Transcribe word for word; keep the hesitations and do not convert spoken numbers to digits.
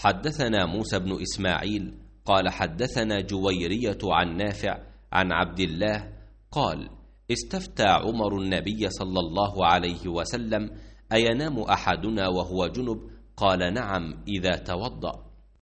حدثنا موسى بن إسماعيل قال حدثنا جويرية عن نافع عن عبد الله قال استفتى عمر النبي صلى الله عليه وسلم: أينام أحدنا وهو جنب؟ قال: نعم إذا توضأ.